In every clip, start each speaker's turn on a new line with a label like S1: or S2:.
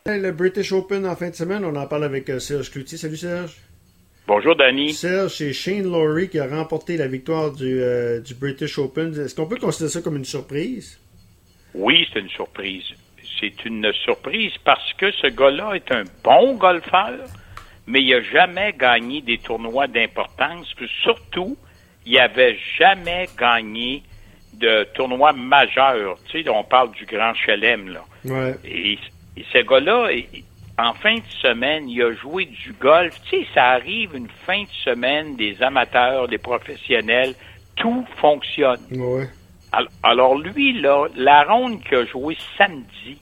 S1: Le British Open en fin de semaine, on en parle avec Serge Cloutier. Salut Serge.
S2: Bonjour Danny.
S1: Serge, c'est Shane Lowry qui a remporté la victoire du British Open. Est-ce qu'on peut considérer ça comme une surprise?
S2: Oui, c'est une surprise. C'est une surprise parce que ce gars-là est un bon golfeur, mais il n'a jamais gagné des tournois d'importance. Puis surtout, il n'avait jamais gagné de tournoi majeur. Tu sais, on parle du Grand Chelem, là.
S1: Ouais.
S2: Et ce gars-là, en fin de semaine, il a joué du golf. Tu sais, ça arrive une fin de semaine, des amateurs, des professionnels, tout fonctionne.
S1: Ouais.
S2: Alors lui, là, la ronde qu'il a joué samedi,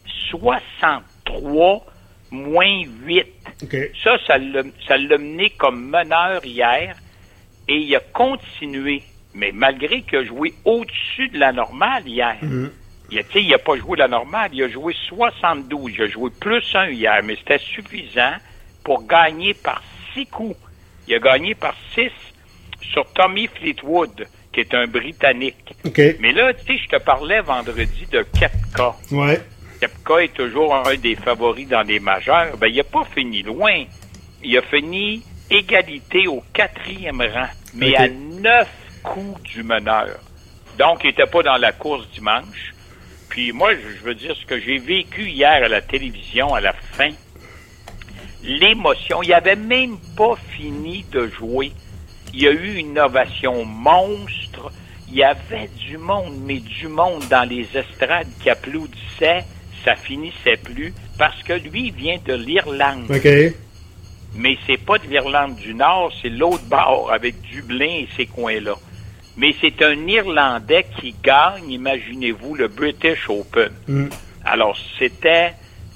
S2: 63 moins 8.
S1: Okay.
S2: Ça l'a mené comme meneur hier et il a continué. Mais malgré qu'il a joué au-dessus de la normale hier, il n'a pas joué la normale, il a joué 72. Il a joué plus 1 hier, mais c'était suffisant pour gagner par 6 coups. Il a gagné par 6 sur Tommy Fleetwood, qui est un Britannique.
S1: Okay.
S2: Mais là, tu sais, je te parlais vendredi de Koepka.
S1: Ouais.
S2: Koepka est toujours un des favoris dans les majeurs. Ben, il n'a pas fini loin. Il a fini égalité au 4e rang, mais à 9 coups du meneur. Donc, il n'était pas dans la course dimanche. Puis moi, je veux dire, ce que j'ai vécu hier à la télévision, à la fin, l'émotion, il n'avait même pas fini de jouer. Il y a eu une ovation monstre. Il y avait du monde, mais du monde dans les estrades qui applaudissait. Ça finissait plus parce que lui, il vient de l'Irlande.
S1: OK.
S2: Mais c'est pas de l'Irlande du Nord, c'est l'autre bord avec Dublin et ces coins-là. Mais c'est un Irlandais qui gagne, imaginez-vous, le British Open. Alors, c'était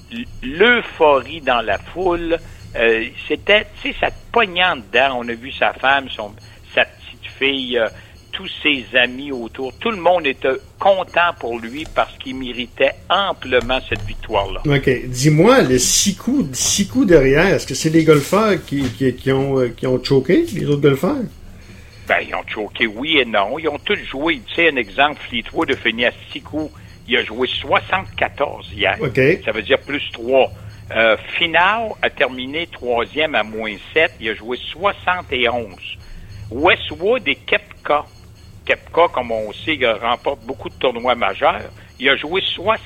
S2: l'euphorie dans la foule. C'était, tu sais, ça te pognait en dedans. On a vu sa femme, sa petite fille, tous ses amis autour. Tout le monde était content pour lui parce qu'il méritait amplement cette victoire-là.
S1: OK. Dis-moi, les 6 coups derrière, est-ce que c'est les golfeurs qui ont choqué, les autres golfeurs?
S2: Ben, ils ont choqué, oui et non. Ils ont tous joué. Tu sais, un exemple, Fleetwood a fini à 6 coups. Il a joué 74 hier.
S1: Okay.
S2: Ça veut dire plus 3. Finau a terminé 3e à moins 7. Il a joué 71. Westwood et Koepka. Koepka, comme on sait, il remporte beaucoup de tournois majeurs. Il a joué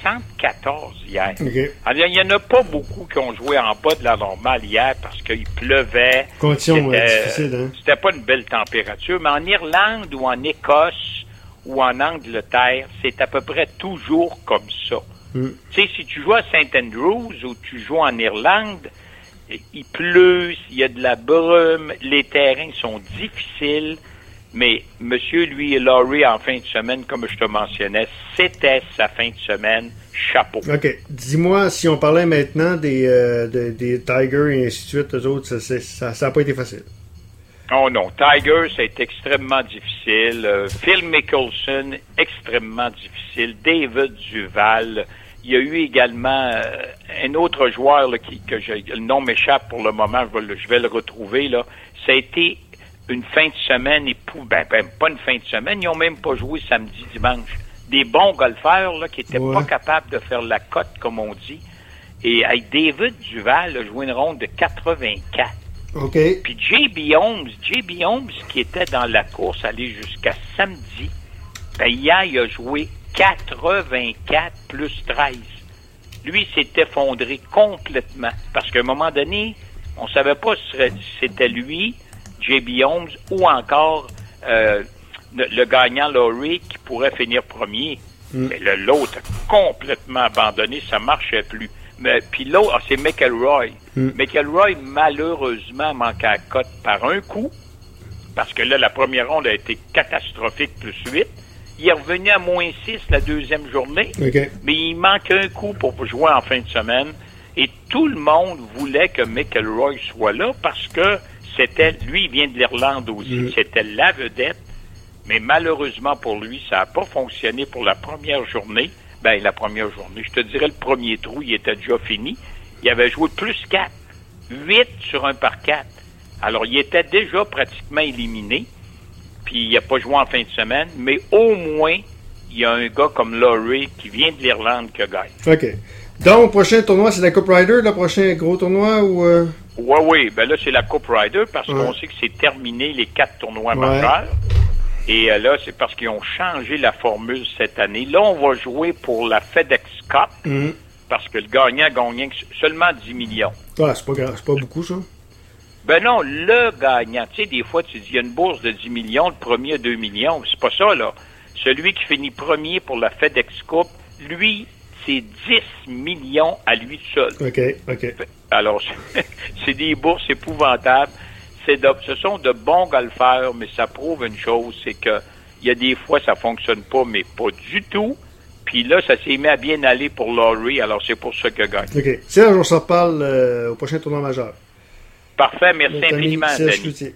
S2: 74 hier.
S1: Okay.
S2: Alors, il n'y en a pas beaucoup qui ont joué en bas de la normale hier parce qu'il pleuvait.
S1: Conditions difficiles, hein?
S2: C'était pas une belle température, mais en Irlande ou en Écosse ou en Angleterre, c'est à peu près toujours comme ça. Tu sais, si tu joues à St. Andrews ou tu joues en Irlande, il pleut, il y a de la brume, les terrains sont difficiles. Mais monsieur, lui, Lowry, en fin de semaine, comme je te mentionnais, c'était sa fin de semaine. Chapeau.
S1: OK. Dis-moi, si on parlait maintenant des Tigers et ainsi de suite, eux autres, ça n'a pas été facile.
S2: Oh non. Tiger, ça a été extrêmement difficile. Phil Mickelson, extrêmement difficile. David Duval. Il y a eu également un autre joueur là, le nom m'échappe pour le moment, je vais le retrouver. Là. Ça a été une fin de semaine pas une fin de semaine, ils n'ont même pas joué samedi, dimanche. Des bons golfeurs là, qui n'étaient pas capables de faire la cote, comme on dit. Et David Duval a joué une ronde de 84.
S1: OK.
S2: Puis J.B. Holmes, qui était dans la course, allé jusqu'à samedi, hier, il a joué 84 plus 13. Lui, s'est effondré complètement. Parce qu'à un moment donné, on savait pas si c'était lui, J.B. Holmes, ou encore le gagnant Lowry qui pourrait finir premier. Mais l'autre a complètement abandonné, ça marchait plus. Puis l'autre, c'est McIlroy. McIlroy, malheureusement, manquait à la cote par un coup, parce que là, la première ronde a été catastrophique, plus 8. Il est revenu à moins 6 la deuxième journée, mais il manque un coup pour jouer en fin de semaine. Et tout le monde voulait que McIlroy soit là parce que lui, il vient de l'Irlande aussi, c'était la vedette. Mais malheureusement pour lui, ça n'a pas fonctionné pour la première journée. La première journée, je te dirais le premier trou, il était déjà fini. Il avait joué plus 4, 8 sur un par 4. Alors, il était déjà pratiquement éliminé. Puis, il n'a pas joué en fin de semaine. Mais au moins, il y a un gars comme Lowry qui vient de l'Irlande qui gagne.
S1: OK. Donc, prochain tournoi, c'est la Coupe Ryder, le prochain gros tournoi ou...
S2: Oui. Ben là, c'est la Coupe Ryder parce qu'on sait que c'est terminé les 4 tournois majeurs. Et là, c'est parce qu'ils ont changé la formule cette année. Là, on va jouer pour la FedEx Cup parce que le gagnant gagne seulement 10 millions.
S1: Ah, c'est pas grave, c'est pas beaucoup, ça.
S2: Ben non, le gagnant. Tu sais, des fois, tu dis, il y a une bourse de 10 millions, le premier a 2 millions. C'est pas ça, là. Celui qui finit premier pour la FedEx Cup, lui, c'est 10 millions à lui seul.
S1: OK.
S2: Alors, c'est des bourses épouvantables. Ce sont de bons golfeurs, mais ça prouve une chose, c'est que il y a des fois, ça fonctionne pas, mais pas du tout. Puis là, ça s'est mis à bien aller pour Laurie, alors c'est pour ça qu'il gagne.
S1: OK. Serge, on s'en reparle au prochain tournoi majeur.
S2: Parfait, merci infiniment, Denis.